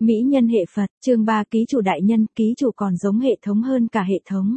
Mỹ nhân hệ Phật, chương 3 ký chủ đại nhân, ký chủ còn giống hệ thống hơn cả hệ thống.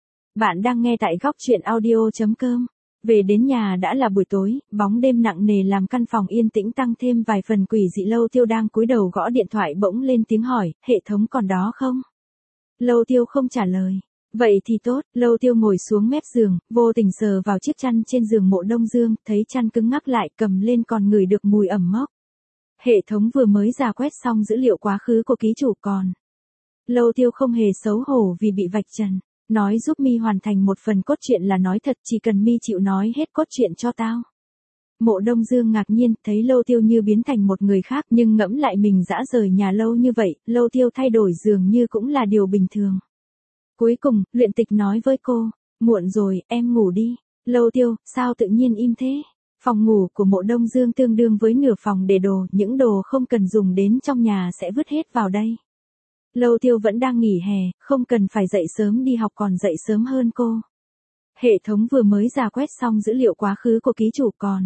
Bạn đang nghe tại góc truyện audio.com. Về đến nhà đã là buổi tối, bóng đêm nặng nề làm căn phòng yên tĩnh tăng thêm vài phần quỷ dị. Lâu Tiêu đang cúi đầu gõ điện thoại bỗng lên tiếng hỏi, hệ thống còn đó không? Lâu Tiêu không trả lời. Vậy thì tốt, Lâu Tiêu ngồi xuống mép giường, vô tình sờ vào chiếc chăn trên giường Mộ Đông Dương, thấy chăn cứng ngắc lại, cầm lên còn ngửi được mùi ẩm mốc. Hệ thống vừa mới rà quét xong dữ liệu quá khứ của ký chủ còn. Lâu Tiêu không hề xấu hổ vì bị vạch trần. Nói giúp mi hoàn thành một phần cốt truyện là nói thật, chỉ cần mi chịu nói hết cốt truyện cho tao. Mộ Đông Dương ngạc nhiên, thấy Lâu Tiêu như biến thành một người khác, nhưng ngẫm lại mình dã rời nhà lâu như vậy, Lâu Tiêu thay đổi dường như cũng là điều bình thường. Cuối cùng, Luyện Tịch nói với cô, muộn rồi, em ngủ đi. Lâu Tiêu, sao tự nhiên im thế? Phòng ngủ của Mộ Đông Dương tương đương với nửa phòng để đồ, những đồ không cần dùng đến trong nhà sẽ vứt hết vào đây. Lâu Tiêu vẫn đang nghỉ hè, không cần phải dậy sớm đi học còn dậy sớm hơn cô. Hệ thống vừa mới rà quét xong dữ liệu quá khứ của ký chủ còn.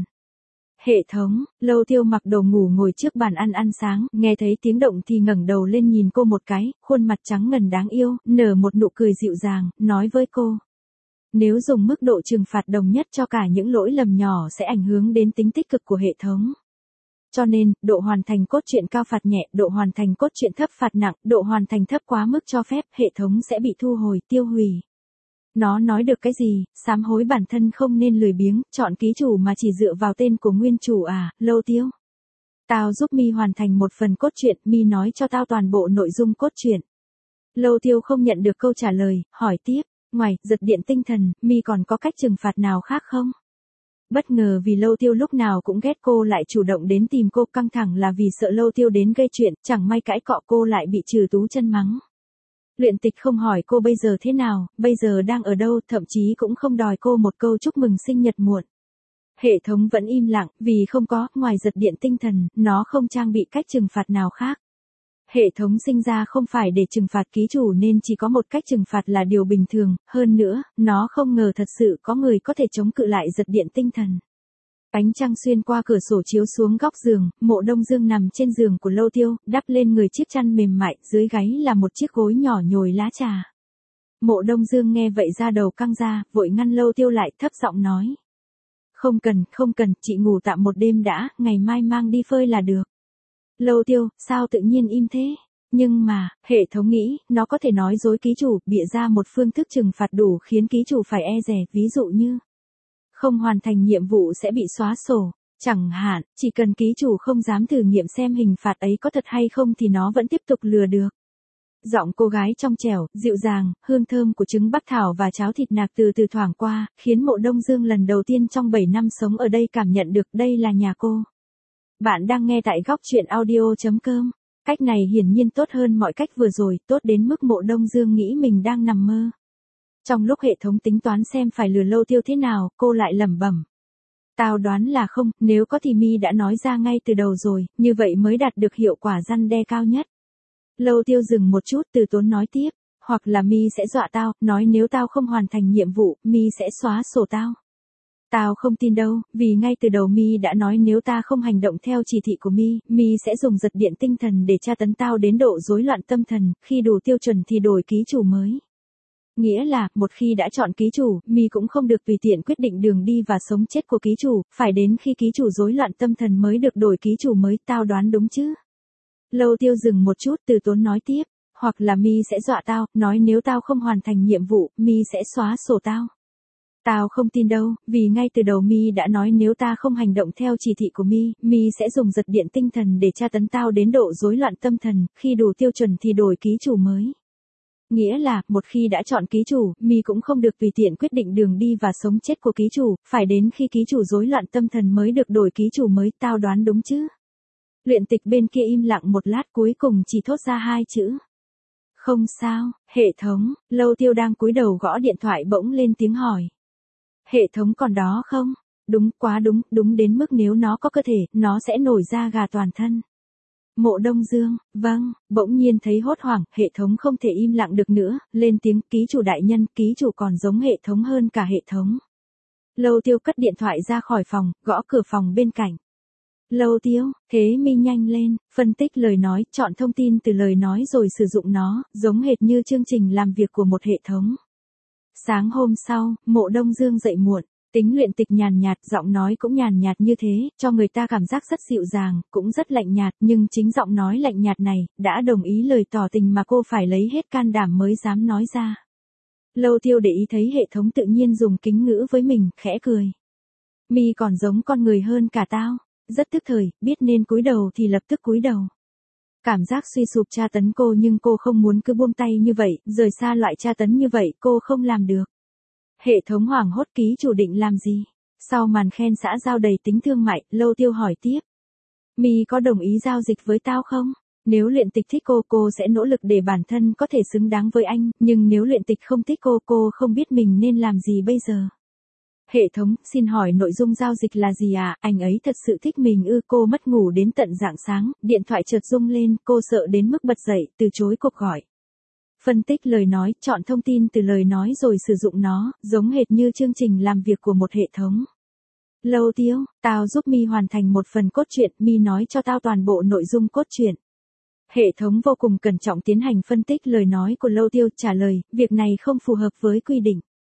Hệ thống, Lâu Tiêu mặc đồ ngủ ngồi trước bàn ăn sáng, nghe thấy tiếng động thì ngẩng đầu lên nhìn cô một cái, khuôn mặt trắng ngần đáng yêu, nở một nụ cười dịu dàng, nói với cô. Nếu dùng mức độ trừng phạt đồng nhất cho cả những lỗi lầm nhỏ sẽ ảnh hưởng đến tính tích cực của hệ thống. Cho nên, độ hoàn thành cốt truyện cao phạt nhẹ, độ hoàn thành cốt truyện thấp phạt nặng, độ hoàn thành thấp quá mức cho phép, hệ thống sẽ bị thu hồi, tiêu hủy. Nó nói được cái gì, sám hối bản thân không nên lười biếng, chọn ký chủ mà chỉ dựa vào tên của nguyên chủ à, Lâu Tiêu. Tao giúp mi hoàn thành một phần cốt truyện, mi nói cho tao toàn bộ nội dung cốt truyện. Lâu Tiêu không nhận được câu trả lời, hỏi tiếp, ngoài giật điện tinh thần, mi còn có cách trừng phạt nào khác không? Bất ngờ vì Lâu Tiêu lúc nào cũng ghét cô lại chủ động đến tìm cô, căng thẳng là vì sợ Lâu Tiêu đến gây chuyện, chẳng may cãi cọ cô lại bị trừ tú chân mắng. Luyện Tịch không hỏi cô bây giờ thế nào, bây giờ đang ở đâu, thậm chí cũng không đòi cô một câu chúc mừng sinh nhật muộn. Hệ thống vẫn im lặng, vì không có, ngoài giật điện tinh thần, nó không trang bị cách trừng phạt nào khác. Hệ thống sinh ra không phải để trừng phạt ký chủ nên chỉ có một cách trừng phạt là điều bình thường, hơn nữa, nó không ngờ thật sự có người có thể chống cự lại giật điện tinh thần. Ánh trăng xuyên qua cửa sổ chiếu xuống góc giường, Mộ Đông Dương nằm trên giường của Lâu Tiêu, đắp lên người chiếc chăn mềm mại, dưới gáy là một chiếc gối nhỏ nhồi lá trà. Mộ Đông Dương nghe vậy da đầu căng ra, vội ngăn Lâu Tiêu lại, thấp giọng nói. Không cần, chị ngủ tạm một đêm đã, ngày mai mang đi phơi là được. Lâu Tiêu, sao tự nhiên im thế? Nhưng mà, hệ thống nghĩ, nó có thể nói dối ký chủ, bịa ra một phương thức trừng phạt đủ khiến ký chủ phải e dè, ví dụ như không hoàn thành nhiệm vụ sẽ bị xóa sổ. Chẳng hạn, chỉ cần ký chủ không dám thử nghiệm xem hình phạt ấy có thật hay không thì nó vẫn tiếp tục lừa được. Giọng cô gái trong trẻo, dịu dàng, hương thơm của trứng bắc thảo và cháo thịt nạc từ từ thoảng qua, khiến Mộ Đông Dương lần đầu tiên trong 7 năm sống ở đây cảm nhận được đây là nhà cô. Bạn đang nghe tại góc truyện audio.com. Cách này hiển nhiên tốt hơn mọi cách vừa rồi, tốt đến mức Mộ Đông Dương nghĩ mình đang nằm mơ. Trong lúc hệ thống tính toán xem phải lừa Lâu Tiêu thế nào, cô lại lẩm bẩm. Tao đoán là không, nếu có thì mi đã nói ra ngay từ đầu rồi, như vậy mới đạt được hiệu quả răn đe cao nhất. Lâu Tiêu dừng một chút từ tốn nói tiếp, hoặc là mi sẽ dọa tao, nói nếu tao không hoàn thành nhiệm vụ, mi sẽ xóa sổ tao. Tao không tin đâu, vì ngay từ đầu mi đã nói nếu ta không hành động theo chỉ thị của mi sẽ dùng giật điện tinh thần để tra tấn tao đến độ rối loạn tâm thần, khi đủ tiêu chuẩn thì đổi ký chủ mới. Nghĩa là, một khi đã chọn ký chủ, mi cũng không được tùy tiện quyết định đường đi và sống chết của ký chủ, phải đến khi ký chủ rối loạn tâm thần mới được đổi ký chủ mới, tao đoán đúng chứ? Lâu Tiêu dừng một chút từ tốn nói tiếp, hoặc là mi sẽ dọa tao, nói nếu tao không hoàn thành nhiệm vụ, mi sẽ xóa sổ tao. Tao không tin đâu, vì ngay từ đầu mi đã nói nếu ta không hành động theo chỉ thị của mi sẽ dùng giật điện tinh thần để tra tấn tao đến độ rối loạn tâm thần, khi đủ tiêu chuẩn thì đổi ký chủ mới. Nghĩa là, một khi đã chọn ký chủ, mi cũng không được tùy tiện quyết định đường đi và sống chết của ký chủ, phải đến khi ký chủ rối loạn tâm thần mới được đổi ký chủ mới, tao đoán đúng chứ? Luyện Tịch bên kia im lặng một lát cuối cùng chỉ thốt ra 2 chữ. Không sao, hệ thống. Lâu Tiêu đang cúi đầu gõ điện thoại bỗng lên tiếng hỏi. Hệ thống còn đó không? Đúng, quá đúng, đúng đến mức nếu nó có cơ thể, nó sẽ nổi da gà toàn thân. Mộ Đông Dương, vâng, bỗng nhiên thấy hốt hoảng, hệ thống không thể im lặng được nữa, lên tiếng, ký chủ đại nhân, ký chủ còn giống hệ thống hơn cả hệ thống. Lâu Tiêu cất điện thoại ra khỏi phòng, gõ cửa phòng bên cạnh. Lâu Tiêu, thế mi nhanh lên, phân tích lời nói, chọn thông tin từ lời nói rồi sử dụng nó, giống hệt như chương trình làm việc của một hệ thống. Sáng hôm sau, Mộ Đông Dương dậy muộn, tính luyện tịch nhàn nhạt, giọng nói cũng nhàn nhạt như thế, cho người ta cảm giác rất dịu dàng, cũng rất lạnh nhạt, nhưng chính giọng nói lạnh nhạt này, đã đồng ý lời tỏ tình mà cô phải lấy hết can đảm mới dám nói ra. Lâu Tiêu để ý thấy hệ thống tự nhiên dùng kính ngữ với mình, khẽ cười. Mi còn giống con người hơn cả tao, rất tức thời, biết nên cúi đầu thì lập tức cúi đầu. Cảm giác suy sụp tra tấn cô nhưng cô không muốn cứ buông tay như vậy, rời xa loại tra tấn như vậy cô không làm được. Hệ thống hoảng hốt ký chủ định làm gì? Sau màn khen xã giao đầy tính thương mại, Lâu Tiêu hỏi tiếp. Mi có đồng ý giao dịch với tao không? Nếu luyện tịch thích cô sẽ nỗ lực để bản thân có thể xứng đáng với anh, nhưng nếu luyện tịch không thích cô không biết mình nên làm gì bây giờ. Hệ thống, xin hỏi nội dung giao dịch là gì à? Anh ấy thật sự thích mình ư? Cô mất ngủ đến tận rạng sáng, điện thoại chợt rung lên, cô sợ đến mức bật dậy, từ chối cuộc gọi. Phân tích lời nói, chọn thông tin từ lời nói rồi sử dụng nó, giống hệt như chương trình làm việc của một hệ thống. Lâu Tiêu, tao giúp Mi hoàn thành một phần cốt truyện, Mi nói cho tao toàn bộ nội dung cốt truyện. Hệ thống vô cùng cẩn trọng tiến hành phân tích lời nói của Lâu Tiêu, trả lời, việc này không phù hợp với quy định.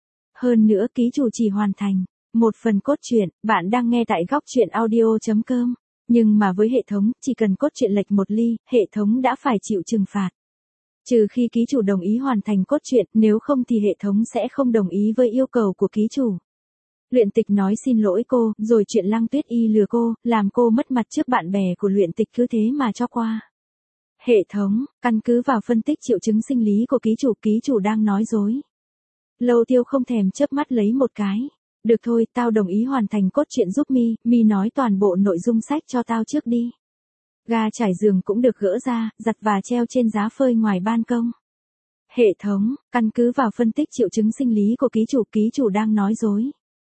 Hơn nữa ký chủ chỉ hoàn thành một phần cốt truyện, bạn đang nghe tại góc truyện audio.com. Nhưng mà với hệ thống, chỉ cần cốt truyện lệch một ly, hệ thống đã phải chịu trừng phạt. Trừ khi ký chủ đồng ý hoàn thành cốt truyện, nếu không thì hệ thống sẽ không đồng ý với yêu cầu của ký chủ. Luyện tịch nói xin lỗi cô, rồi chuyện Lăng Tuyết Y lừa cô, làm cô mất mặt trước bạn bè của luyện tịch cứ thế mà cho qua. Hệ thống, căn cứ vào phân tích triệu chứng sinh lý của ký chủ đang nói dối. Lâu Tiêu không thèm chớp mắt lấy một cái. Được thôi, tao đồng ý hoàn thành cốt truyện giúp Mi nói toàn bộ nội dung sách cho tao trước đi. Ga trải giường cũng được gỡ ra, giặt và treo trên giá phơi ngoài ban công. Hệ thống, căn cứ vào phân tích triệu chứng sinh lý của ký chủ đang nói dối.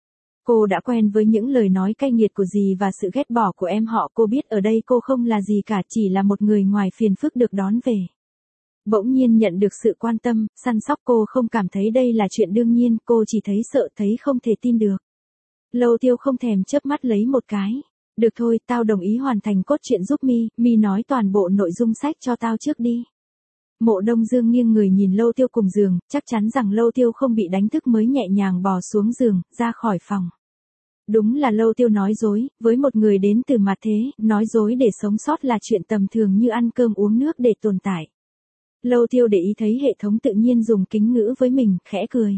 Cô đã quen với những lời nói cay nghiệt của dì và sự ghét bỏ của em họ, cô biết ở đây cô không là gì cả, chỉ là một người ngoài phiền phức được đón về. Bỗng nhiên nhận được sự quan tâm, săn sóc, cô không cảm thấy đây là chuyện đương nhiên, cô chỉ thấy sợ, thấy không thể tin được. Lâu Tiêu không thèm chớp mắt lấy một cái. Được thôi, tao đồng ý hoàn thành cốt truyện giúp Mi nói toàn bộ nội dung sách cho tao trước đi. Mộ Đông Dương nghiêng người nhìn Lâu Tiêu cùng giường, chắc chắn rằng Lâu Tiêu không bị đánh thức mới nhẹ nhàng bò xuống giường, ra khỏi phòng. Đúng là Lâu Tiêu nói dối, với một người đến từ mặt thế, nói dối để sống sót là chuyện tầm thường như ăn cơm uống nước để tồn tại. Lâu Tiêu để ý thấy hệ thống tự nhiên dùng kính ngữ với mình, khẽ cười.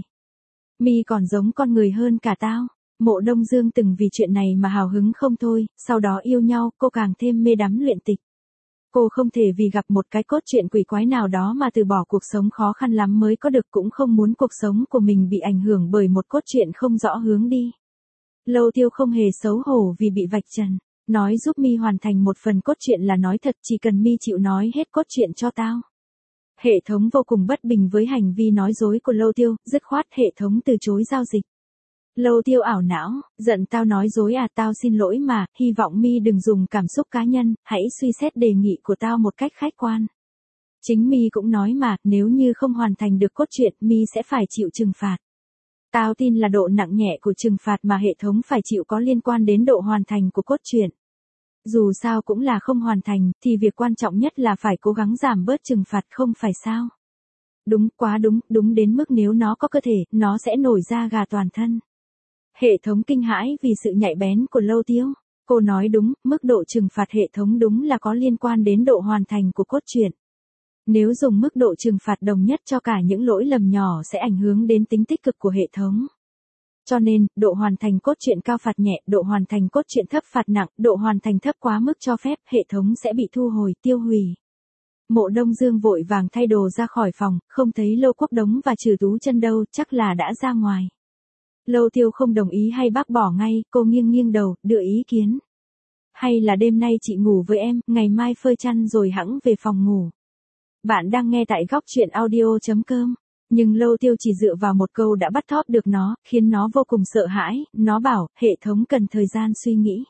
Mi còn giống con người hơn cả tao. Mộ Đông Dương từng vì chuyện này mà hào hứng không thôi, sau đó yêu nhau, cô càng thêm mê đắm luyện tịch. Cô không thể vì gặp một cái cốt truyện quỷ quái nào đó mà từ bỏ cuộc sống khó khăn lắm mới có được, cũng không muốn cuộc sống của mình bị ảnh hưởng bởi một cốt truyện không rõ hướng đi. Lâu Tiêu không hề xấu hổ vì bị vạch trần. Nói giúp Mi hoàn thành một phần cốt truyện là nói thật, chỉ cần Mi chịu nói hết cốt truyện cho tao. Hệ thống vô cùng bất bình với hành vi nói dối của Lâu Tiêu, dứt khoát hệ thống từ chối giao dịch. Lâu Tiêu ảo não, giận tao nói dối à? Tao xin lỗi mà, hy vọng Mi đừng dùng cảm xúc cá nhân, hãy suy xét đề nghị của tao một cách khách quan. Chính Mi cũng nói mà, nếu như không hoàn thành được cốt truyện, Mi sẽ phải chịu trừng phạt. Tao tin là độ nặng nhẹ của trừng phạt mà hệ thống phải chịu có liên quan đến độ hoàn thành của cốt truyện. Dù sao cũng là không hoàn thành, thì việc quan trọng nhất là phải cố gắng giảm bớt trừng phạt, không phải sao? Đúng, quá đúng, đúng đến mức nếu nó có cơ thể, nó sẽ nổi da gà toàn thân. Hệ thống kinh hãi vì sự nhạy bén của Lâu Tiêu. Cô nói đúng, mức độ trừng phạt hệ thống đúng là có liên quan đến độ hoàn thành của cốt truyện. Nếu dùng mức độ trừng phạt đồng nhất cho cả những lỗi lầm nhỏ sẽ ảnh hưởng đến tính tích cực của hệ thống. Cho nên, độ hoàn thành cốt truyện cao phạt nhẹ, độ hoàn thành cốt truyện thấp phạt nặng, độ hoàn thành thấp quá mức cho phép, hệ thống sẽ bị thu hồi, tiêu hủy. Mộ Đông Dương vội vàng thay đồ ra khỏi phòng, không thấy Lâu Quốc Đống và Trừ Tú Chân đâu, chắc là đã ra ngoài. Lâu Tiêu không đồng ý hay bác bỏ ngay, cô nghiêng nghiêng đầu, đưa ý kiến. Hay là đêm nay chị ngủ với em, ngày mai phơi chăn rồi hẵng về phòng ngủ. Bạn đang nghe tại góc truyện audio.com. Nhưng Lâu Tiêu chỉ dựa vào một câu đã bắt thóp được nó, khiến nó vô cùng sợ hãi, nó bảo, hệ thống cần thời gian suy nghĩ.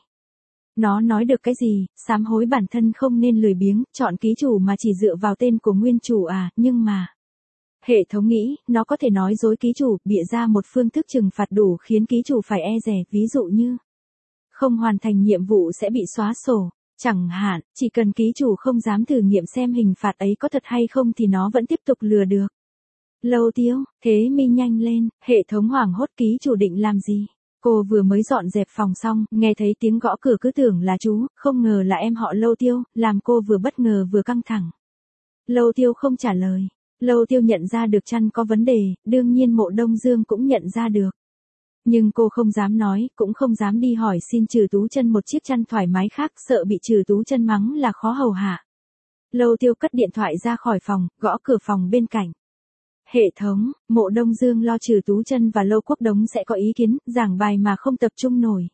Nó nói được cái gì, sám hối bản thân không nên lười biếng, chọn ký chủ mà chỉ dựa vào tên của nguyên chủ à, nhưng mà... Hệ thống nghĩ, nó có thể nói dối ký chủ, bịa ra một phương thức trừng phạt đủ khiến ký chủ phải e dè, ví dụ như không hoàn thành nhiệm vụ sẽ bị xóa sổ. Chẳng hạn, chỉ cần ký chủ không dám thử nghiệm xem hình phạt ấy có thật hay không thì nó vẫn tiếp tục lừa được. Lâu Tiêu, thế mi nhanh lên, hệ thống hoảng hốt ký chủ định làm gì? Cô vừa mới dọn dẹp phòng xong, nghe thấy tiếng gõ cửa cứ tưởng là chú, không ngờ là em họ Lâu Tiêu, làm cô vừa bất ngờ vừa căng thẳng. Lâu Tiêu không trả lời. Lâu Tiêu nhận ra được chăn có vấn đề, đương nhiên Mộ Đông Dương cũng nhận ra được. Nhưng cô không dám nói, cũng không dám đi hỏi xin Trừ Tú Chân một chiếc chăn thoải mái khác, sợ bị Trừ Tú Chân mắng là khó hầu hạ. Lâu Tiêu cất điện thoại ra khỏi phòng, gõ cửa phòng bên cạnh. Hệ thống, Mộ Đông Dương lo Trừ Tú Chân và Lâu Quốc Đống sẽ có ý kiến, giảng bài mà không tập trung nổi.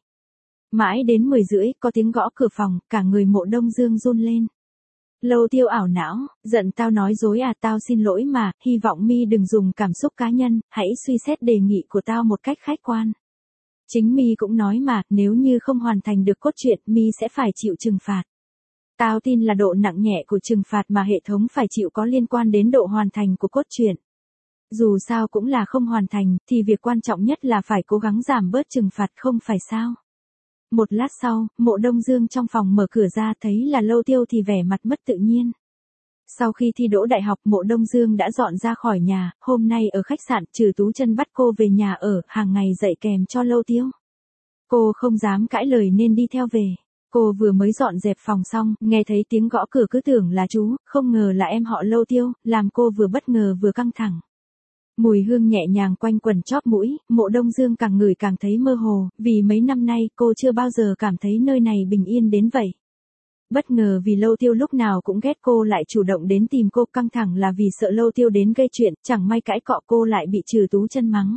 Mãi đến 10 rưỡi, có tiếng gõ cửa phòng, cả người Mộ Đông Dương run lên. Lâu Tiêu ảo não, giận tao nói dối à, tao xin lỗi mà, hy vọng mi đừng dùng cảm xúc cá nhân, hãy suy xét đề nghị của tao một cách khách quan. Chính mi cũng nói mà, nếu như không hoàn thành được cốt truyện, mi sẽ phải chịu trừng phạt. Tao tin là độ nặng nhẹ của trừng phạt mà hệ thống phải chịu có liên quan đến độ hoàn thành của cốt truyện. Dù sao cũng là không hoàn thành, thì việc quan trọng nhất là phải cố gắng giảm bớt trừng phạt không phải sao. Một lát sau, Mộ Đông Dương trong phòng mở cửa ra thấy là Lâu Tiêu thì vẻ mặt mất tự nhiên. Sau khi thi đỗ đại học Mộ Đông Dương đã dọn ra khỏi nhà, hôm nay ở khách sạn Trừ Tú Chân bắt cô về nhà ở, hàng ngày dạy kèm cho Lâu Tiêu. Cô không dám cãi lời nên đi theo về. Cô vừa mới dọn dẹp phòng xong, nghe thấy tiếng gõ cửa cứ tưởng là chú, không ngờ là em họ Lâu Tiêu, làm cô vừa bất ngờ vừa căng thẳng. Mùi hương nhẹ nhàng quanh quẩn chóp mũi, Mộ Đông Dương càng ngửi càng thấy mơ hồ, vì mấy năm nay cô chưa bao giờ cảm thấy nơi này bình yên đến vậy. Bất ngờ vì Lâu Tiêu lúc nào cũng ghét cô lại chủ động đến tìm cô, căng thẳng là vì sợ Lâu Tiêu đến gây chuyện, chẳng may cãi cọ cô lại bị Trừ Tú Chân mắng.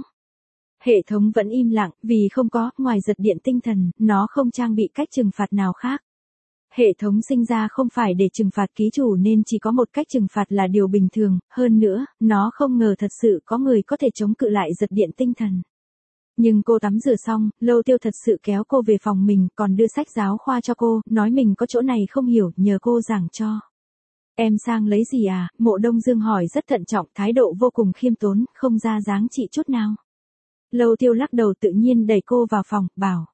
Hệ thống vẫn im lặng, vì không có, ngoài giật điện tinh thần, nó không trang bị cách trừng phạt nào khác. Hệ thống sinh ra không phải để trừng phạt ký chủ nên chỉ có một cách trừng phạt là điều bình thường, hơn nữa, nó không ngờ thật sự có người có thể chống cự lại giật điện tinh thần. Nhưng cô tắm rửa xong, Lâu Tiêu thật sự kéo cô về phòng mình, còn đưa sách giáo khoa cho cô, nói mình có chỗ này không hiểu, nhờ cô giảng cho. Em sang lấy gì à? Mộ Đông Dương hỏi rất thận trọng, thái độ vô cùng khiêm tốn, không ra dáng chị chút nào. Lâu Tiêu lắc đầu tự nhiên đẩy cô vào phòng, bảo.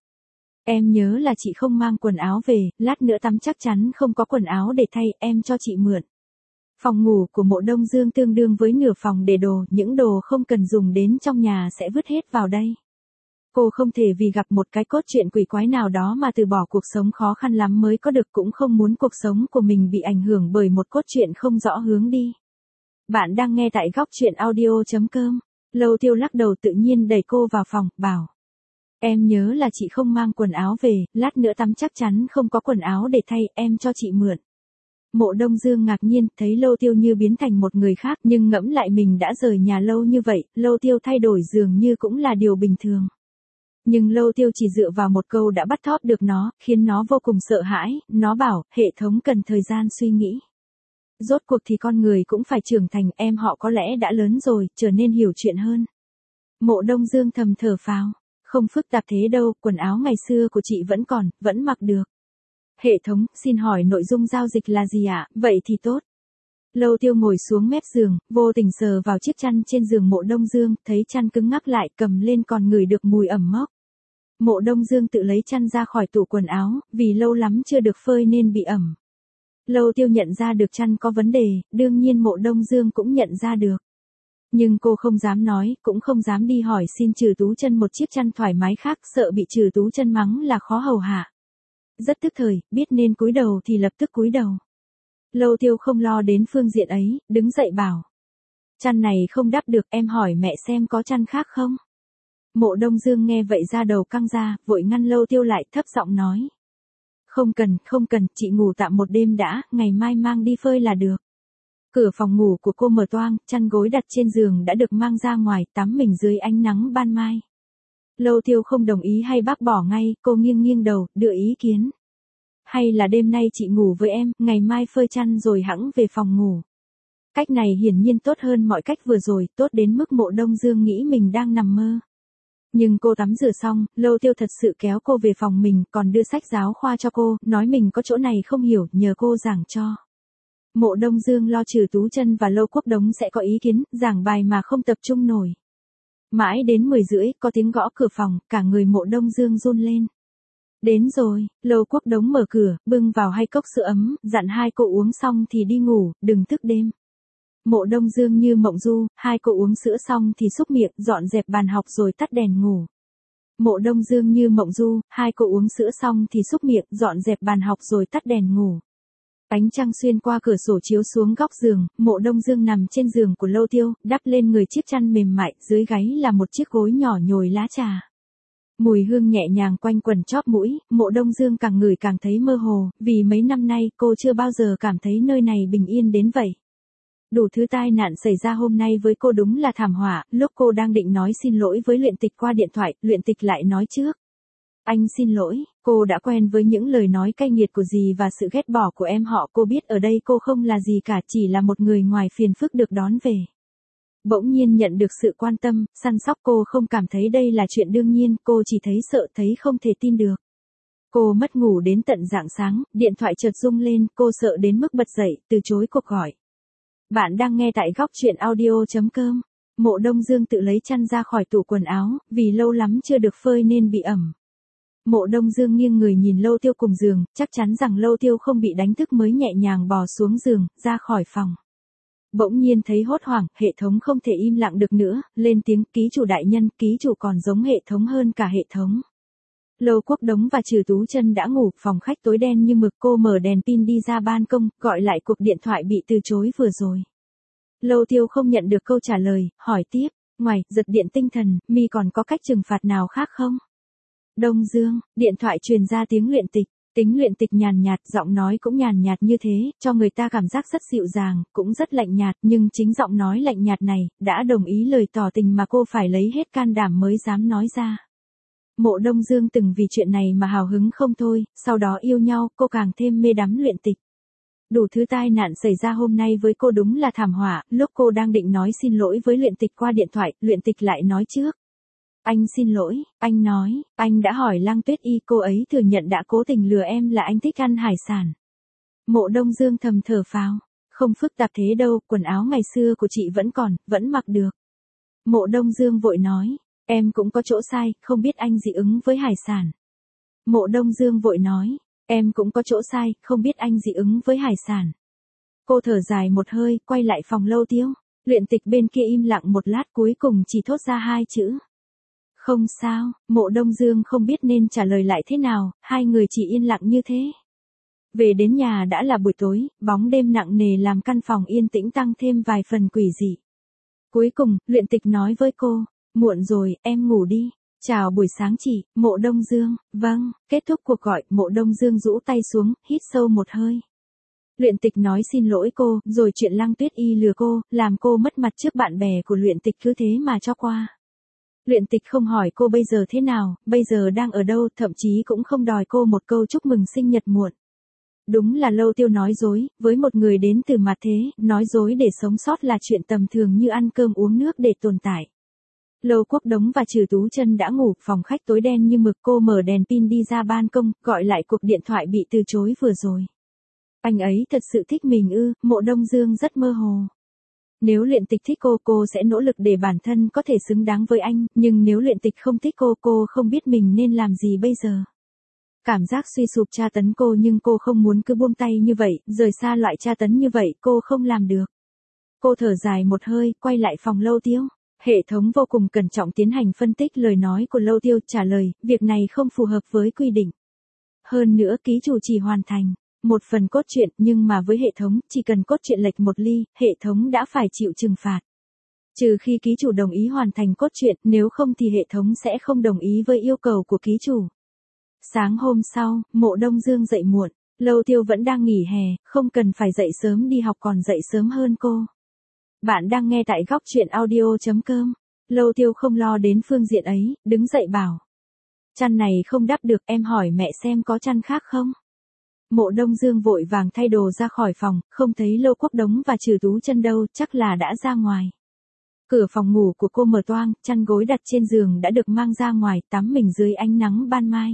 Em nhớ là chị không mang quần áo về, lát nữa tắm chắc chắn không có quần áo để thay, em cho chị mượn. Phòng ngủ của Mộ Đông Dương tương đương với nửa phòng để đồ, những đồ không cần dùng đến trong nhà sẽ vứt hết vào đây. Cô không thể vì gặp một cái cốt truyện quỷ quái nào đó mà từ bỏ cuộc sống khó khăn lắm mới có được, cũng không muốn cuộc sống của mình bị ảnh hưởng bởi một cốt truyện không rõ hướng đi. Bạn đang nghe tại góc truyện audio.com. Lâu Tiêu lắc đầu tự nhiên đẩy cô vào phòng, bảo. Em nhớ là chị không mang quần áo về, lát nữa tắm chắc chắn không có quần áo để thay, em cho chị mượn. Mộ Đông Dương ngạc nhiên, thấy Lâu Tiêu như biến thành một người khác, nhưng ngẫm lại mình đã rời nhà lâu như vậy, Lâu Tiêu thay đổi dường như cũng là điều bình thường. Nhưng Lâu Tiêu chỉ dựa vào một câu đã bắt thóp được nó, khiến nó vô cùng sợ hãi, nó bảo, hệ thống cần thời gian suy nghĩ. Rốt cuộc thì con người cũng phải trưởng thành, em họ có lẽ đã lớn rồi, trở nên hiểu chuyện hơn. Mộ Đông Dương thầm thở phào. Không phức tạp thế đâu, quần áo ngày xưa của chị vẫn còn, vẫn mặc được. Hệ thống, xin hỏi nội dung giao dịch là gì ạ? Vậy thì tốt. Lâu Tiêu ngồi xuống mép giường, vô tình sờ vào chiếc chăn trên giường Mộ Đông Dương, thấy chăn cứng ngắc lại, cầm lên còn ngửi được mùi ẩm mốc. Mộ Đông Dương tự lấy chăn ra khỏi tủ quần áo, vì lâu lắm chưa được phơi nên bị ẩm. Lâu Tiêu nhận ra được chăn có vấn đề, đương nhiên Mộ Đông Dương cũng nhận ra được. Nhưng cô không dám nói, cũng không dám đi hỏi xin Trừ Tú Chân một chiếc chăn thoải mái khác, sợ bị Trừ Tú Chân mắng là khó hầu hạ. Rất tức thời, biết nên cúi đầu thì lập tức cúi đầu. Lâu Tiêu không lo đến phương diện ấy, đứng dậy bảo. Chăn này không đắp được, em hỏi mẹ xem có chăn khác không? Mộ Đông Dương nghe vậy ra đầu căng ra, vội ngăn Lâu Tiêu lại, thấp giọng nói. Không cần, chị ngủ tạm một đêm đã, ngày mai mang đi phơi là được. Cửa phòng ngủ của cô mở toang, chăn gối đặt trên giường đã được mang ra ngoài, tắm mình dưới ánh nắng ban mai. Lâu Tiêu không đồng ý hay bác bỏ ngay, cô nghiêng nghiêng đầu, đưa ý kiến. Hay là đêm nay chị ngủ với em, ngày mai phơi chăn rồi hẵng về phòng ngủ. Cách này hiển nhiên tốt hơn mọi cách vừa rồi, tốt đến mức Mộ Đông Dương nghĩ mình đang nằm mơ. Nhưng cô tắm rửa xong, Lâu Tiêu thật sự kéo cô về phòng mình, còn đưa sách giáo khoa cho cô, nói mình có chỗ này không hiểu, nhờ cô giảng cho. Mộ Đông Dương lo Trừ Tú Chân và Lâu Quốc Đống sẽ có ý kiến, giảng bài mà không tập trung nổi. Mãi đến 10 rưỡi, có tiếng gõ cửa phòng, cả người Mộ Đông Dương run lên. Đến rồi, Lâu Quốc Đống mở cửa, bưng vào 2 cốc sữa ấm, dặn 2 cô uống xong thì đi ngủ, đừng thức đêm. Mộ Đông Dương như mộng du, 2 cô uống sữa xong thì xúc miệng, dọn dẹp bàn học rồi tắt đèn ngủ. Mộ Đông Dương như mộng du, 2 cô uống sữa xong thì xúc miệng, dọn dẹp bàn học rồi tắt đèn ngủ. Ánh trăng xuyên qua cửa sổ chiếu xuống góc giường, Mộ Đông Dương nằm trên giường của Lâu Tiêu, đắp lên người chiếc chăn mềm mại, dưới gáy là một chiếc gối nhỏ nhồi lá trà. Mùi hương nhẹ nhàng quanh quẩn chóp mũi, Mộ Đông Dương càng ngửi càng thấy mơ hồ, vì mấy năm nay cô chưa bao giờ cảm thấy nơi này bình yên đến vậy. Đủ thứ tai nạn xảy ra hôm nay với cô đúng là thảm họa, lúc cô đang định nói xin lỗi với Luyện Tịch qua điện thoại, Luyện Tịch lại nói trước. Anh xin lỗi, cô đã quen với những lời nói cay nghiệt của dì và sự ghét bỏ của em họ, cô biết ở đây cô không là gì cả, chỉ là một người ngoài phiền phức được đón về. Bỗng nhiên nhận được sự quan tâm, săn sóc, cô không cảm thấy đây là chuyện đương nhiên, cô chỉ thấy sợ, thấy không thể tin được. Cô mất ngủ đến tận rạng sáng, điện thoại chợt rung lên, cô sợ đến mức bật dậy, từ chối cuộc gọi. Bạn đang nghe tại góc truyện audio.com. Mộ Đông Dương tự lấy chăn ra khỏi tủ quần áo, vì lâu lắm chưa được phơi nên bị ẩm. Mộ Đông Dương nghiêng người nhìn Lâu Tiêu cùng giường, chắc chắn rằng Lâu Tiêu không bị đánh thức mới nhẹ nhàng bò xuống giường, ra khỏi phòng. Bỗng nhiên thấy hốt hoảng, hệ thống không thể im lặng được nữa, lên tiếng, ký chủ đại nhân, ký chủ còn giống hệ thống hơn cả hệ thống. Lâu Quốc Đống và Trừ Tú Chân đã ngủ, phòng khách tối đen như mực, cô mở đèn pin đi ra ban công, gọi lại cuộc điện thoại bị từ chối vừa rồi. Lâu Tiêu không nhận được câu trả lời, hỏi tiếp, ngoài giật điện tinh thần, mi còn có cách trừng phạt nào khác không? Đông Dương, điện thoại truyền ra tiếng Luyện Tịch. Tính Luyện Tịch nhàn nhạt, giọng nói cũng nhàn nhạt như thế, cho người ta cảm giác rất dịu dàng, cũng rất lạnh nhạt, nhưng chính giọng nói lạnh nhạt này, đã đồng ý lời tỏ tình mà cô phải lấy hết can đảm mới dám nói ra. Mộ Đông Dương từng vì chuyện này mà hào hứng không thôi, sau đó yêu nhau, cô càng thêm mê đắm Luyện Tịch. Đủ thứ tai nạn xảy ra hôm nay với cô đúng là thảm họa, lúc cô đang định nói xin lỗi với Luyện Tịch qua điện thoại, Luyện Tịch lại nói trước. Anh xin lỗi, anh nói, anh đã hỏi Lăng Tuyết Y, cô ấy thừa nhận đã cố tình lừa em là anh thích ăn hải sản. Mộ Đông Dương thầm thở phào, không phức tạp thế đâu, quần áo ngày xưa của chị vẫn còn, vẫn mặc được. Mộ Đông Dương vội nói, em cũng có chỗ sai, không biết anh dị ứng với hải sản. Mộ Đông Dương vội nói, em cũng có chỗ sai, không biết anh dị ứng với hải sản. Cô thở dài một hơi, quay lại phòng Lâu Tiêu. Luyện Tịch bên kia im lặng một lát, cuối cùng chỉ thốt ra 2 chữ. Không sao, Mộ Đông Dương không biết nên trả lời lại thế nào, 2 người chỉ yên lặng như thế. Về đến nhà đã là buổi tối, bóng đêm nặng nề làm căn phòng yên tĩnh tăng thêm vài phần quỷ dị. Cuối cùng, Luyện Tịch nói với cô, muộn rồi, em ngủ đi. Chào buổi sáng chị, Mộ Đông Dương, vâng, kết thúc cuộc gọi, Mộ Đông Dương rũ tay xuống, hít sâu một hơi. Luyện Tịch nói xin lỗi cô, rồi chuyện Lăng Tuyết Y lừa cô, làm cô mất mặt trước bạn bè của Luyện Tịch cứ thế mà cho qua. Luyện Tịch không hỏi cô bây giờ thế nào, bây giờ đang ở đâu, thậm chí cũng không đòi cô một câu chúc mừng sinh nhật muộn. Đúng là Lâu Tiêu nói dối, với một người đến từ mặt thế, nói dối để sống sót là chuyện tầm thường như ăn cơm uống nước để tồn tại. Lâu Quốc Đống và Trừ Tú Chân đã ngủ, phòng khách tối đen như mực, cô mở đèn pin đi ra ban công, gọi lại cuộc điện thoại bị từ chối vừa rồi. Anh ấy thật sự thích mình ư? Mộ Đông Dương rất mơ hồ. Nếu Luyện Tịch thích cô sẽ nỗ lực để bản thân có thể xứng đáng với anh, nhưng nếu Luyện Tịch không thích cô không biết mình nên làm gì bây giờ. Cảm giác suy sụp tra tấn cô nhưng cô không muốn cứ buông tay như vậy, rời xa loại tra tấn như vậy, cô không làm được. Cô thở dài một hơi, quay lại phòng Lâu Tiêu. Hệ thống vô cùng cẩn trọng tiến hành phân tích lời nói của Lâu Tiêu, trả lời, việc này không phù hợp với quy định. Hơn nữa ký chủ chỉ hoàn thành một phần cốt truyện, nhưng mà với hệ thống, chỉ cần cốt truyện lệch một ly, hệ thống đã phải chịu trừng phạt. Trừ khi ký chủ đồng ý hoàn thành cốt truyện, nếu không thì hệ thống sẽ không đồng ý với yêu cầu của ký chủ. Sáng hôm sau, Mộ Đông Dương dậy muộn, Lâu Tiêu vẫn đang nghỉ hè, không cần phải dậy sớm đi học còn dậy sớm hơn cô. Bạn đang nghe tại góc truyện audio.com. Lâu Tiêu không lo đến phương diện ấy, đứng dậy bảo. Chăn này không đắp được, em hỏi mẹ xem có chăn khác không? Mộ Đông Dương vội vàng thay đồ ra khỏi phòng, không thấy Lâu Quốc Đống và Trừ Tú Chân đâu, chắc là đã ra ngoài. Cửa phòng ngủ của cô mở toang, chăn gối đặt trên giường đã được mang ra ngoài, tắm mình dưới ánh nắng ban mai.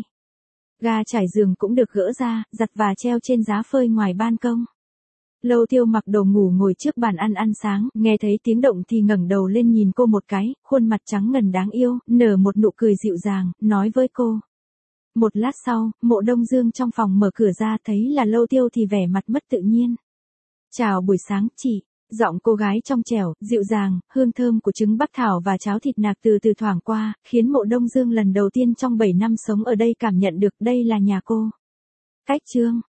Ga trải giường cũng được gỡ ra, giặt và treo trên giá phơi ngoài ban công. Lâu Tiêu mặc đồ ngủ ngồi trước bàn ăn sáng, nghe thấy tiếng động thì ngẩng đầu lên nhìn cô một cái, khuôn mặt trắng ngần đáng yêu, nở một nụ cười dịu dàng, nói với cô. Một lát sau, Mộ Đông Dương trong phòng mở cửa ra thấy là Lâu Tiêu thì vẻ mặt mất tự nhiên. Chào buổi sáng, chị. Giọng cô gái trong trẻo, dịu dàng, hương thơm của trứng bắc thảo và cháo thịt nạc từ từ thoảng qua, khiến Mộ Đông Dương lần đầu tiên trong 7 năm sống ở đây cảm nhận được đây là nhà cô. Cách chương